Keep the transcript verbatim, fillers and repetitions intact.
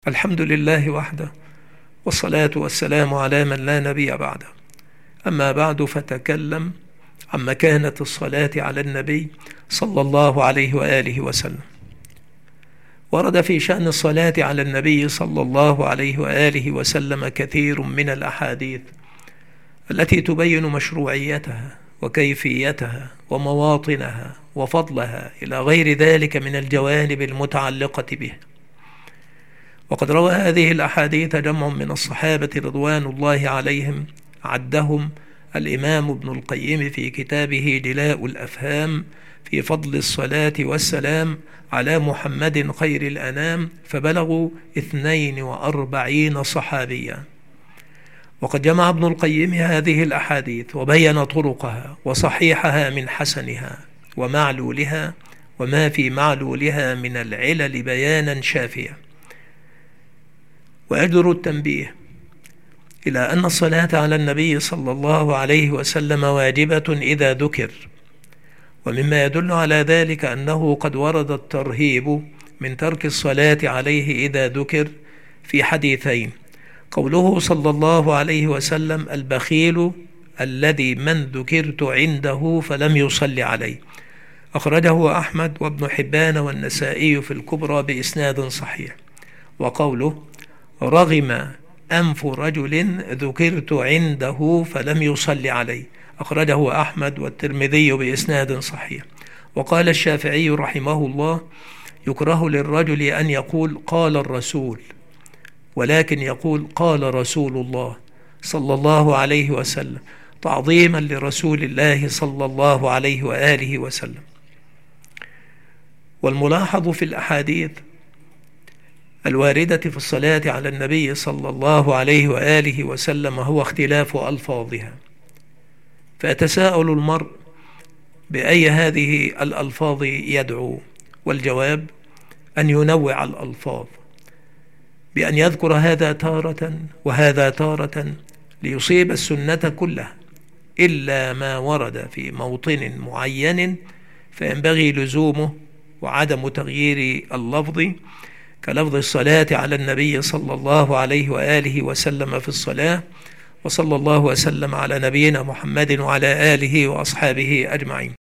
الحمد لله وحده، والصلاة والسلام على من لا نبي بعده. أما بعد، فتكلم عن مكانة الصلاة على النبي صلى الله عليه وآله وسلم. ورد في شأن الصلاة على النبي صلى الله عليه وآله وسلم كثير من الأحاديث التي تبين مشروعيتها وكيفيتها ومواطنها وفضلها إلى غير ذلك من الجوانب المتعلقة به. وقد روى هذه الأحاديث جمع من الصحابة رضوان الله عليهم، عدهم الإمام ابن القيم في كتابه جلاء الأفهام في فضل الصلاة والسلام على محمد خير الأنام، فبلغوا اثنين وأربعين صحابيا. وقد جمع ابن القيم هذه الأحاديث وبين طرقها وصحيحها من حسنها ومعلولها وما في معلولها من العلل بيانا شافيا. وأجدر التنبيه إلى أن الصلاة على النبي صلى الله عليه وسلم واجبة إذا ذكر، ومما يدل على ذلك أنه قد ورد الترهيب من ترك الصلاة عليه إذا ذكر في حديثين: قوله صلى الله عليه وسلم: البخيل الذي من ذكرت عنده فلم يصل عليه، أخرجه أحمد وابن حبان والنسائي في الكبرى بإسناد صحيح. وقوله: رغم أنف رجل ذكرت عنده فلم يصل عليه، أخرجه أحمد والترمذي بإسناد صحيح. وقال الشافعي رحمه الله: يكره للرجل أن يقول قال الرسول، ولكن يقول قال رسول الله صلى الله عليه وسلم، تعظيما لرسول الله صلى الله عليه وآله وسلم. والملاحظ في الأحاديث الواردة في الصلاة على النبي صلى الله عليه وآله وسلم هو اختلاف ألفاظها، فيتساءل المرء بأي هذه الألفاظ يدعو، والجواب أن ينوع الألفاظ، بأن يذكر هذا تارة وهذا تارة ليصيب السنة كلها، إلا ما ورد في موطن معين فينبغي لزومه وعدم تغيير اللفظ، كلفظ الصلاة على النبي صلى الله عليه وآله وسلم في الصلاة. وصلى الله وسلم على نبينا محمد وعلى آله وأصحابه أجمعين.